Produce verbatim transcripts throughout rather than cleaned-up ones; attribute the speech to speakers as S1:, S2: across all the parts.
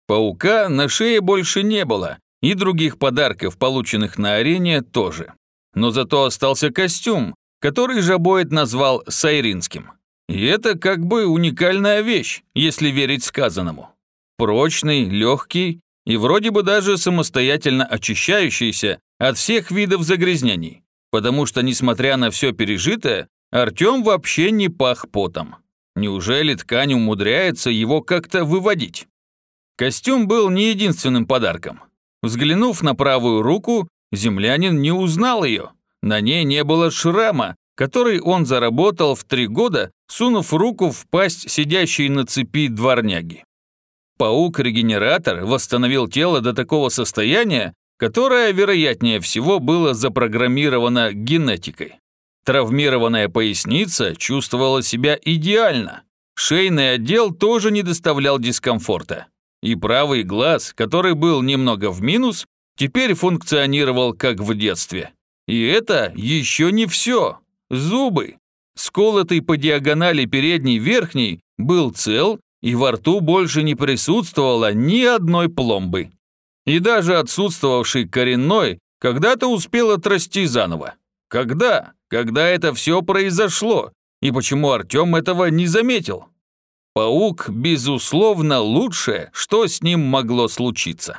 S1: Паука на шее больше не было, и других подарков, полученных на арене, тоже. Но зато остался костюм, который Жабоид назвал сайринским. И это как бы уникальная вещь, если верить сказанному. Прочный, легкий и вроде бы даже самостоятельно очищающийся от всех видов загрязнений, потому что, несмотря на все пережитое, Артем вообще не пах потом. Неужели ткань умудряется его как-то выводить? Костюм был не единственным подарком. Взглянув на правую руку, землянин не узнал ее. На ней не было шрама, который он заработал в три года, сунув руку в пасть сидящей на цепи дворняги. Паук-регенератор восстановил тело до такого состояния, которое, вероятнее всего, было запрограммировано генетикой. Травмированная поясница чувствовала себя идеально. Шейный отдел тоже не доставлял дискомфорта. И правый глаз, который был немного в минус, теперь функционировал как в детстве. И это еще не все. Зубы. Сколотый по диагонали передний верхний был цел, и во рту больше не присутствовало ни одной пломбы. И даже отсутствовавший коренной когда-то успел отрасти заново. Когда? Когда это все произошло? И почему Артем этого не заметил? Паук, безусловно, лучшее, что с ним могло случиться.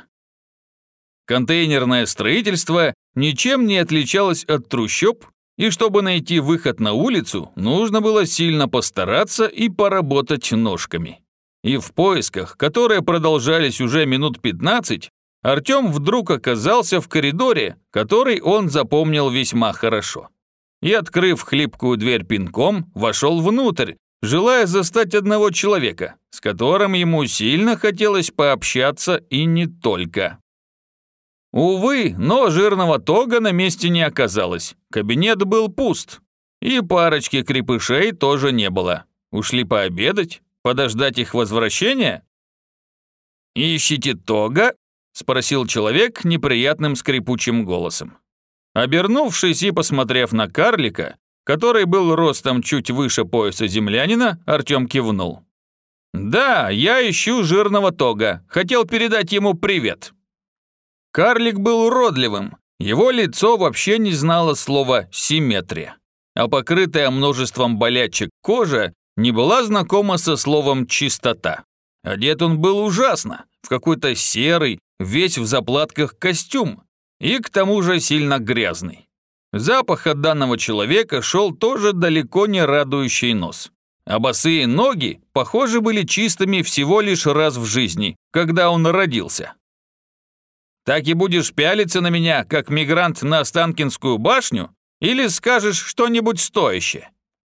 S1: Контейнерное строительство ничем не отличалось от трущоб, и чтобы найти выход на улицу, нужно было сильно постараться и поработать ножками. И в поисках, которые продолжались уже минут пятнадцать, Артем вдруг оказался в коридоре, который он запомнил весьма хорошо. И, открыв хлипкую дверь пинком, вошел внутрь, желая застать одного человека, с которым ему сильно хотелось пообщаться и не только. Увы, но жирного тога на месте не оказалось, кабинет был пуст, и парочки крепышей тоже не было. Ушли пообедать, подождать их возвращения? «Ищите тога?» – спросил человек неприятным скрипучим голосом. Обернувшись и посмотрев на карлика, который был ростом чуть выше пояса землянина, Артем кивнул. «Да, я ищу жирного тога, хотел передать ему привет». Карлик был уродливым, его лицо вообще не знало слова «симметрия», а покрытая множеством болячек кожа не была знакома со словом «чистота». Одет он был ужасно, в какой-то серый, весь в заплатках костюм, и к тому же сильно грязный. Запах от данного человека шел тоже далеко не радующий нос, а босые ноги, похоже, были чистыми всего лишь раз в жизни, когда он родился. «Так и будешь пялиться на меня, как мигрант на Останкинскую башню, или скажешь что-нибудь стоящее?»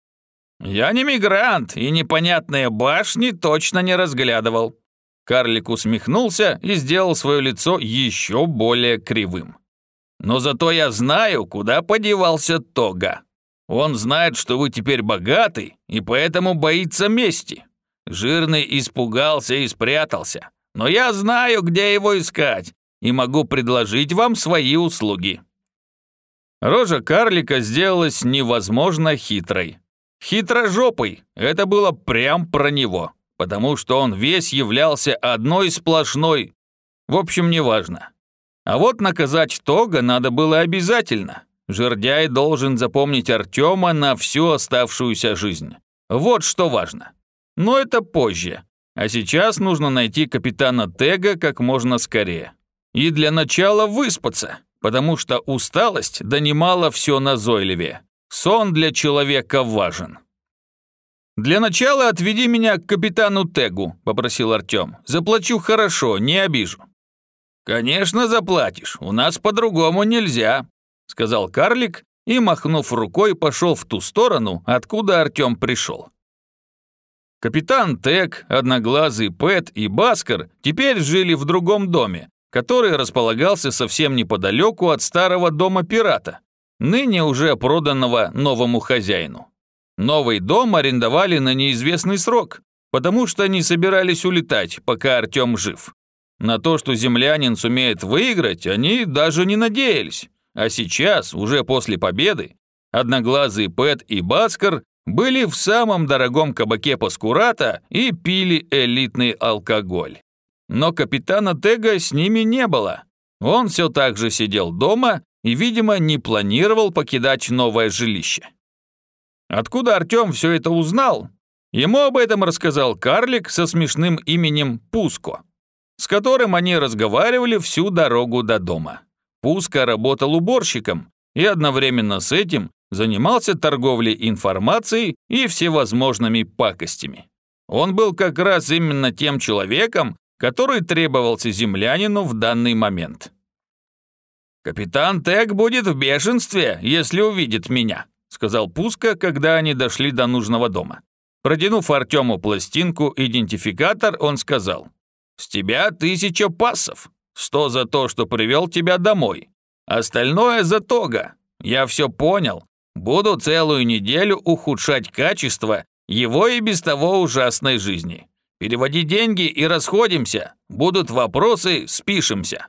S1: «Я не мигрант, и непонятные башни точно не разглядывал». Карлик усмехнулся и сделал свое лицо еще более кривым. «Но зато я знаю, куда подевался тога. Он знает, что вы теперь богаты, и поэтому боится мести. Жирный испугался и спрятался, но я знаю, где его искать, и могу предложить вам свои услуги». Рожа карлика сделалась невозможно хитрой. Хитрожопый – это было прям про него, потому что он весь являлся одной сплошной. В общем, неважно. А вот наказать тога надо было обязательно. Жердяй должен запомнить Артема на всю оставшуюся жизнь. Вот что важно. Но это позже. А сейчас нужно найти капитана Тега как можно скорее. И для начала выспаться, потому что усталость донимала все назойливее. Сон для человека важен. «Для начала отведи меня к капитану Тегу», – попросил Артем. «Заплачу хорошо, не обижу». «Конечно заплатишь, у нас по-другому нельзя», – сказал карлик и, махнув рукой, пошел в ту сторону, откуда Артем пришел. Капитан Тег, Одноглазый Пэт и Баскар теперь жили в другом доме, который располагался совсем неподалеку от старого дома пирата, ныне уже проданного новому хозяину. Новый дом арендовали на неизвестный срок, потому что не собирались улетать, пока Артем жив. На то, что землянин сумеет выиграть, они даже не надеялись. А сейчас, уже после победы, Одноглазый Пэт и Баскар были в самом дорогом кабаке Паскурата и пили элитный алкоголь. Но капитана Тега с ними не было. Он все так же сидел дома и, видимо, не планировал покидать новое жилище. Откуда Артем все это узнал? Ему об этом рассказал карлик со смешным именем Пуско, с которым они разговаривали всю дорогу до дома. Пуско работал уборщиком и одновременно с этим занимался торговлей информацией и всевозможными пакостями. Он был как раз именно тем человеком, который требовался землянину в данный момент. «Капитан Тег будет в бешенстве, если увидит меня», сказал Пуско, когда они дошли до нужного дома. Протянув Артему пластинку-идентификатор, он сказал: «С тебя тысяча пассов, сто за то, что привел тебя домой. Остальное за тога. Я все понял. Буду целую неделю ухудшать качество его и без того ужасной жизни. Переводи деньги и расходимся. Будут вопросы, спишемся».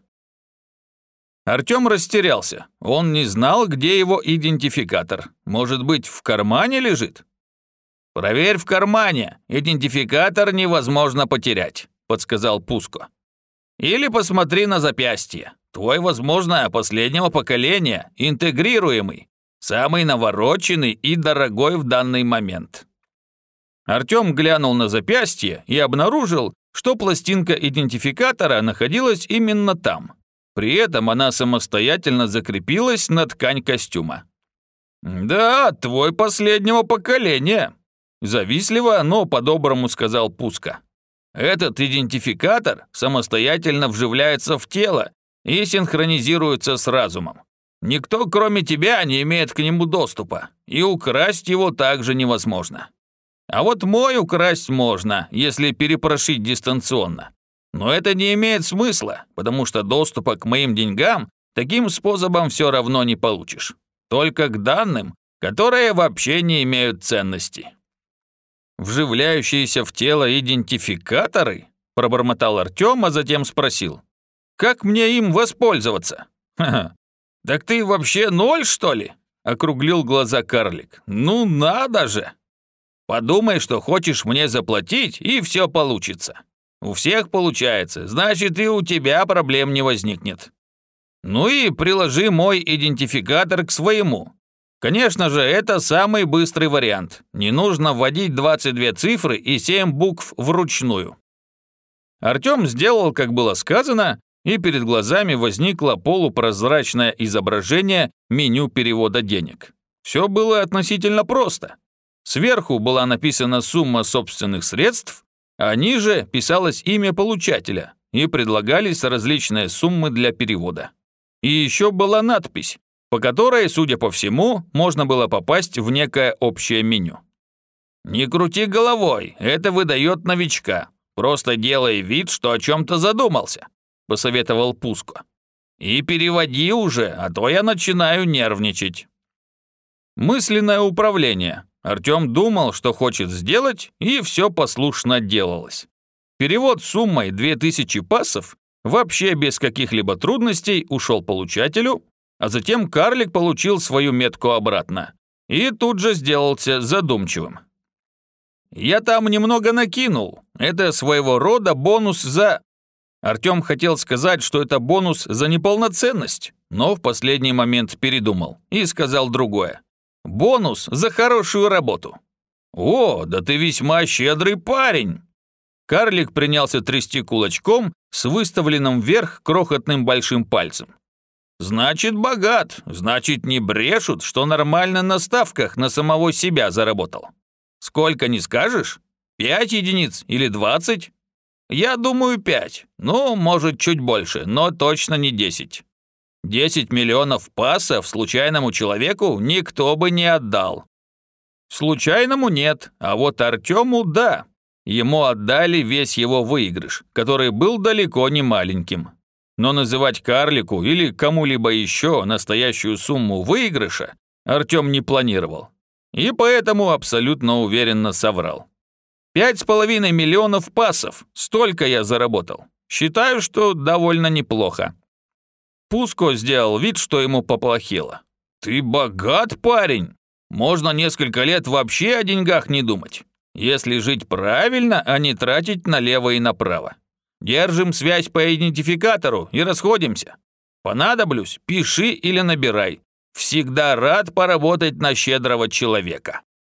S1: Артем растерялся. Он не знал, где его идентификатор. Может быть, в кармане лежит? «Проверь в кармане. Идентификатор невозможно потерять», подсказал Пуско. «Или посмотри на запястье. Твой, возможно, последнего поколения, интегрируемый, самый навороченный и дорогой в данный момент». Артем глянул на запястье и обнаружил, что пластинка идентификатора находилась именно там. При этом она самостоятельно закрепилась на ткань костюма. «Да, твой последнего поколения», завистливо, но по-доброму сказал Пуско. «Этот идентификатор самостоятельно вживляется в тело и синхронизируется с разумом. Никто, кроме тебя, не имеет к нему доступа, и украсть его также невозможно. А вот мой украсть можно, если перепрошить дистанционно. Но это не имеет смысла, потому что доступа к моим деньгам таким способом все равно не получишь. Только к данным, которые вообще не имеют ценности». «Вживляющиеся в тело идентификаторы?» – пробормотал Артем, а затем спросил. «Как мне им воспользоваться?» «Ха-ха, так ты вообще ноль, что ли?» – округлил глаза карлик. «Ну надо же! Подумай, что хочешь мне заплатить, и все получится. У всех получается, значит, и у тебя проблем не возникнет. Ну и приложи мой идентификатор к своему. Конечно же, это самый быстрый вариант. Не нужно вводить двадцать две цифры и семь букв вручную». Артем сделал, как было сказано, и перед глазами возникло полупрозрачное изображение меню перевода денег. Все было относительно просто. Сверху была написана сумма собственных средств, а ниже писалось имя получателя и предлагались различные суммы для перевода. И еще была надпись, по которой, судя по всему, можно было попасть в некое общее меню. «Не крути головой, это выдает новичка. Просто делай вид, что о чем-то задумался», – посоветовал Пуско. «И переводи уже, а то я начинаю нервничать». Мысленное управление. Артем думал, что хочет сделать, и все послушно делалось. Перевод суммой две тысячи пассов вообще без каких-либо трудностей ушел получателю, а затем карлик получил свою метку обратно и тут же сделался задумчивым. «Я там немного накинул. Это своего рода бонус за...» Артем хотел сказать, что это бонус за неполноценность, но в последний момент передумал и сказал другое. «Бонус за хорошую работу». «О, да ты весьма щедрый парень!» Карлик принялся трясти кулачком с выставленным вверх крохотным большим пальцем. «Значит, богат, значит, не брешут, что нормально на ставках на самого себя заработал. Сколько не скажешь? Пять единиц или двадцать? Я думаю, пять, ну, может, чуть больше, но точно не десять. Десять миллионов пассов случайному человеку никто бы не отдал». Случайному нет, а вот Артему да. Ему отдали весь его выигрыш, который был далеко не маленьким. Но называть карлику или кому-либо еще настоящую сумму выигрыша Артем не планировал. И поэтому абсолютно уверенно соврал. Пять с половиной миллионов пассов, столько я заработал. Считаю, что довольно неплохо. Пуско сделал вид, что ему поплохело. «Ты богат, парень! Можно несколько лет вообще о деньгах не думать, если жить правильно, а не тратить налево и направо. Держим связь по идентификатору и расходимся. Понадоблюсь, пиши или набирай. Всегда рад поработать на щедрого человека».